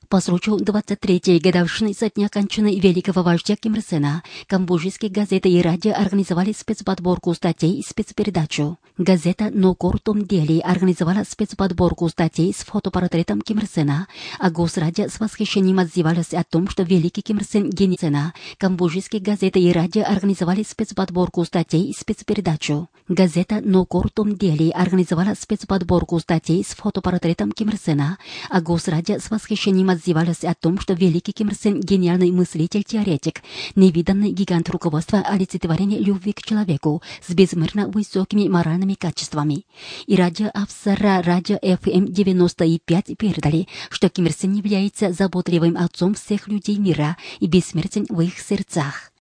По случаю 23-й годовщины со дня кончины великого вождя Ким Ир Сена, камбоджийские газеты и радио организовали спецподборку статей и спецпередачу. Газета «Нокор Том Дели» организовала спецподборку статей с фотопортретом Ким Ир Сена, а Госрадио с восхищением отзывалось о том, что великий Ким Ир Сен гений Сена. Камбоджийские газеты и радио организовали спецподборку статей и спецпередачу. Газета «Нокор Том Дели» организовала спецподборку статей с фотопортретом Ким Ир Сена, а Госрадио с восхищением отзывалось о том, что великий Ким Ир Сен гениальный мыслитель-теоретик, невиданный гигант руководства, олицетворение любви к человеку с безмерно высокими моральными качествами. И радио Авсара, радио FM 95 передали, что Ким Ир Сен является заботливым отцом всех людей мира и бессмертен в их сердцах.